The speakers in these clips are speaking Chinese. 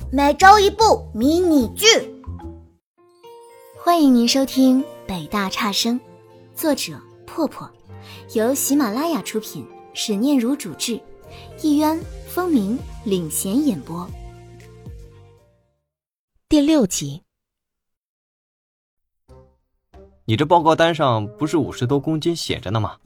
每周一部迷你剧。 欢迎您收听北大差生，作者破破，由喜马拉雅出品，史念如主制，一渊、风鸣领衔演播。第6集。 你这报告单上不是50多公斤写着呢吗？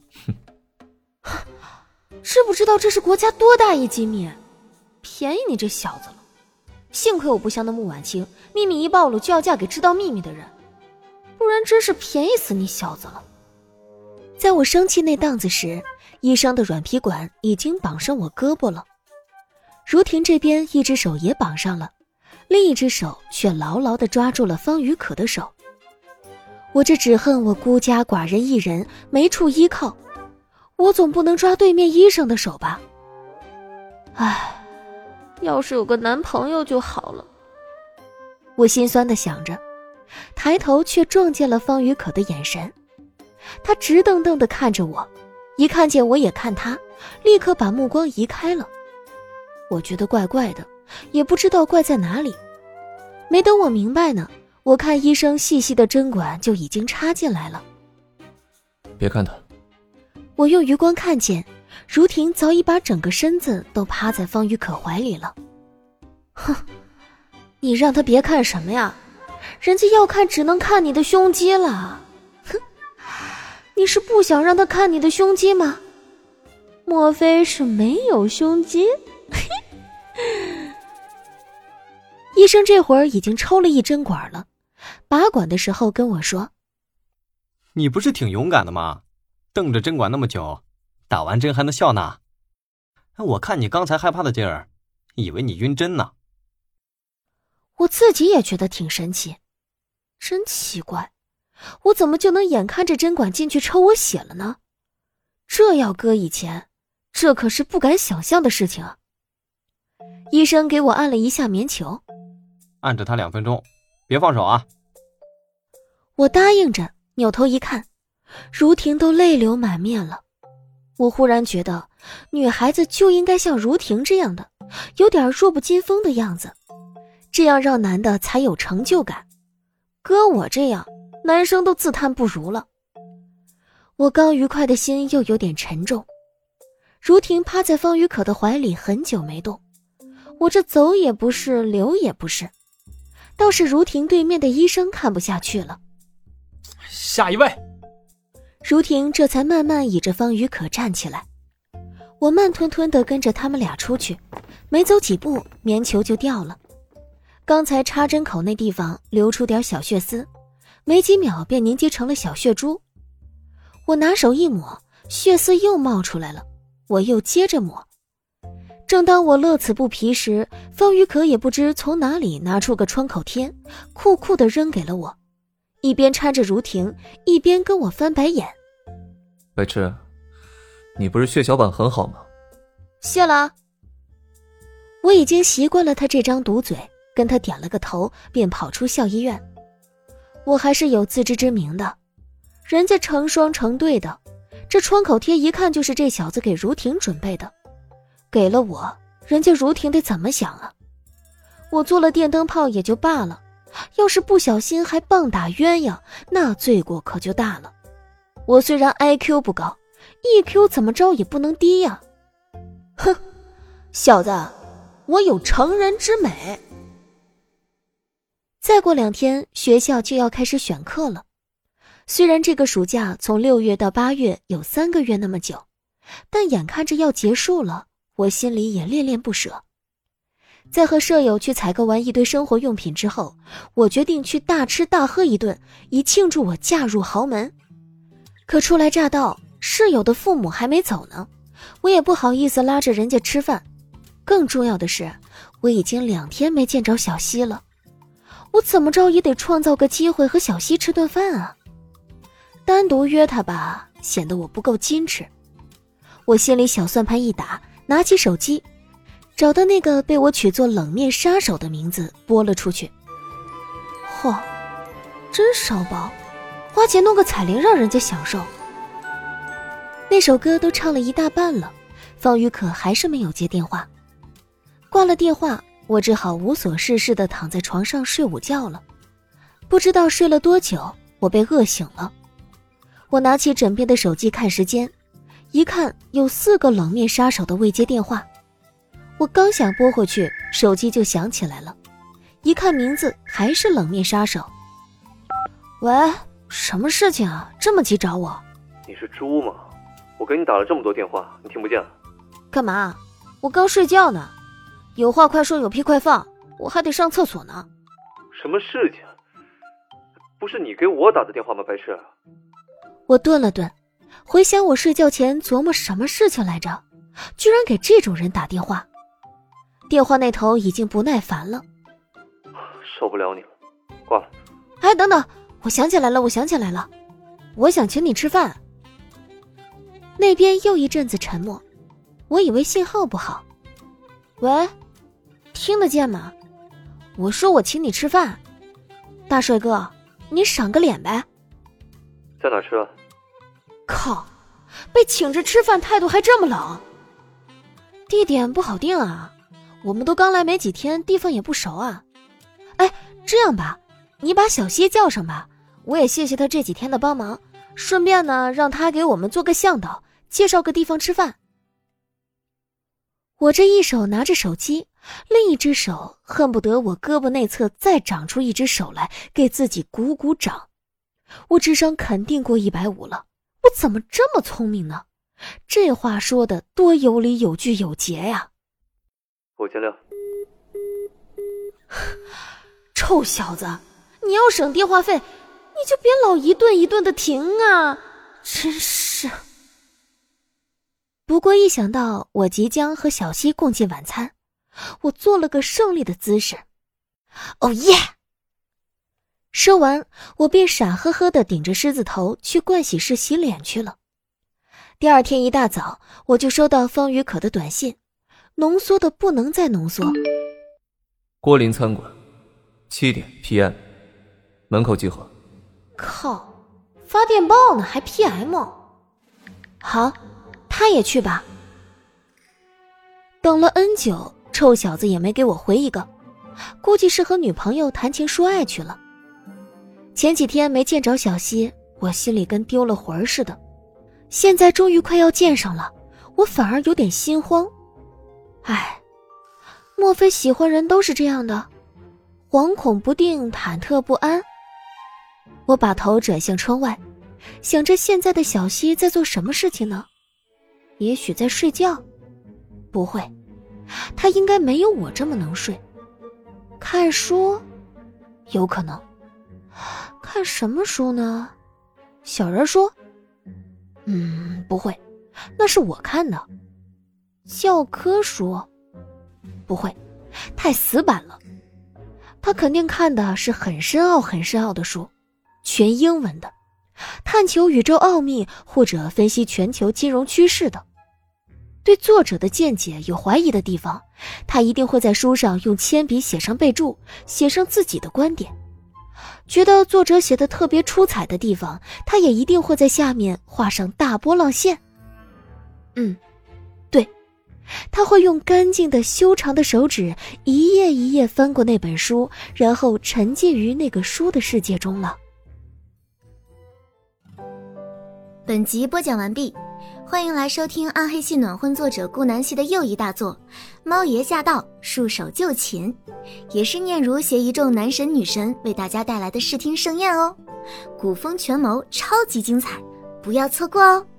知不知道这是国家多大一机密？便宜你这小子了。幸亏我不像那穆婉清，秘密一暴露就要嫁给知道秘密的人，不然真是便宜死你小子了。 在我生气那档子时，医生的软皮管已经绑上我胳膊了，如婷这边一只手也绑上了，另一只手却牢牢地抓住了方雨可的手。我这只恨我孤家寡人一人，没处依靠，我总不能抓对面医生的手吧。 唉，要是有个男朋友就好了。 我心酸地想着，抬头却撞见了方雨可的眼神。他直瞪瞪地看着我，一看见我也看他，立刻把目光移开了。我觉得怪怪的，也不知道怪在哪里。没等我明白呢，我看医生细细的针管就已经插进来了。 别看他。 我用余光看见如婷早已把整个身子都趴在方雨可怀里了。 哼，你让他别看什么呀？人家要看只能看你的胸肌了。哼，你是不想让他看你的胸肌吗？莫非是没有胸肌？ 医生这会儿已经抽了一针管了，拔管的时候跟我说： 你不是挺勇敢的吗？瞪着针管那么久，打完针还能笑呢？我看你刚才害怕的劲儿，以为你晕针呢。 我自己也觉得挺神奇，真奇怪，我怎么就能眼看着针管进去抽我血了呢？这要搁以前，这可是不敢想象的事情啊。医生给我按了一下棉球， 按着它2分钟，别放手啊。 我答应着，扭头一看，如婷都泪流满面了。我忽然觉得女孩子就应该像如婷这样的，有点弱不禁风的样子，这样让男的才有成就感。搁我这样，男生都自叹不如了。我刚愉快的心又有点沉重。如婷趴在方雨可的怀里很久没动，我这走也不是，留也不是。倒是如婷对面的医生看不下去了。 下一位。 如婷这才慢慢倚着方雨可站起来。我慢吞吞地跟着他们俩出去，没走几步，棉球就掉了。刚才插针口那地方流出点小血丝，没几秒便凝结成了小血珠。我拿手一抹，血丝又冒出来了，我又接着抹。正当我乐此不疲时，方雨可也不知从哪里拿出个创口贴，酷酷地扔给了我，一边搀着如婷，一边跟我翻白眼。 白痴，你不是血小板很好吗？ 谢了。 我已经习惯了他这张毒嘴，跟他点了个头，便跑出校医院。我还是有自知之明的，人家成双成对的，这创口贴一看就是这小子给如婷准备的，给了我，人家如婷得怎么想啊？我做了电灯泡也就罢了，要是不小心还棒打鸳鸯，那罪过可就大了。我虽然 IQ 不高， EQ 怎么着也不能低呀。 哼，小子，我有成人之美。 再过2天，学校就要开始选课了。虽然这个暑假从6月到8月有3个月那么久，但眼看着要结束了，我心里也恋恋不舍。在和舍友去采购完一堆生活用品之后，我决定去大吃大喝一顿，以庆祝我嫁入豪门。可初来乍到，室友的父母还没走呢，我也不好意思拉着人家吃饭。更重要的是，我已经2天没见着小西了，我怎么着也得创造个机会和小西吃顿饭啊。单独约他吧，显得我不够矜持。我心里小算盘一打，拿起手机，找到那个被我取作冷面杀手的名字拨了出去。嚯，真烧包，花钱弄个彩铃让人家享受。那首歌都唱了一大半了，方雨可还是没有接电话。挂了电话， 我只好无所事事地躺在床上睡午觉了。不知道睡了多久，我被饿醒了。我拿起枕边的手机看时间，一看有4个冷面杀手的未接电话。我刚想拨回去，手机就响起来了，一看名字还是冷面杀手。喂，什么事情啊？这么急找我？ 你是猪吗？我给你打了这么多电话，你听不见？ 干嘛？我刚睡觉呢。有话快说，有屁快放，我还得上厕所呢。 什么事情？不是你给我打的电话吗，白痴？ 我顿了顿，回想我睡觉前琢磨什么事情来着，居然给这种人打电话。电话那头已经不耐烦了。 受不了你了，挂了。 哎，等等，我想起来了，我想请你吃饭。那边又一阵子沉默，我以为信号不好。喂，听得见吗？我说我请你吃饭。大帅哥，你赏个脸呗。 在哪吃啊？ 靠，被请着吃饭态度还这么冷。地点不好定啊，我们都刚来没几天，地方也不熟啊。哎，这样吧，你把小西叫上吧，我也谢谢他这几天的帮忙，顺便呢让他给我们做个向导，介绍个地方吃饭。我这一手拿着手机，另一只手恨不得我胳膊内侧再长出一只手来给自己鼓鼓掌。我智商肯定过150了，我怎么这么聪明呢？这话说的多有理有据有节呀！ 我见谅。 臭小子，你要省电话费，你就别老一顿一顿的停啊！真是。不过一想到我即将和小西共进晚餐，我做了个胜利的姿势。哦耶！说完，我便傻呵呵地顶着狮子头去盥洗室洗脸去了。第二天一大早，我就收到方宇可的短信，浓缩的不能再浓缩。 郭林餐馆7点 PM 门口集合。 靠，发电报呢还 PM。 好，他也去吧。等了 N 久，臭小子也没给我回一个，估计是和女朋友谈情说爱去了。前几天没见着小西，我心里跟丢了魂儿似的，现在终于快要见上了，我反而有点心慌。唉，莫非喜欢人都是这样的，惶恐不定，忐忑不安？我把头转向窗外，想着现在的小西在做什么事情呢？也许在睡觉？不会，他应该没有我这么能睡。看书？有可能。看什么书呢？小人书？不会，那是我看的。教科书？不会，太死板了。他肯定看的是很深奥很深奥的书，全英文的，探求宇宙奥秘或者分析全球金融趋势的。对作者的见解有怀疑的地方，他一定会在书上用铅笔写上备注，写上自己的观点。觉得作者写的特别出彩的地方，他也一定会在下面画上大波浪线。对，他会用干净的修长的手指一页一页翻过那本书，然后沉浸于那个书的世界中了。 本集播讲完毕，欢迎来收听暗黑系暖婚作者顾南希的又一大作《猫爷驾到，束手就擒》，也是念如携一众男神女神为大家带来的视听盛宴哦，古风权谋超级精彩，不要错过哦。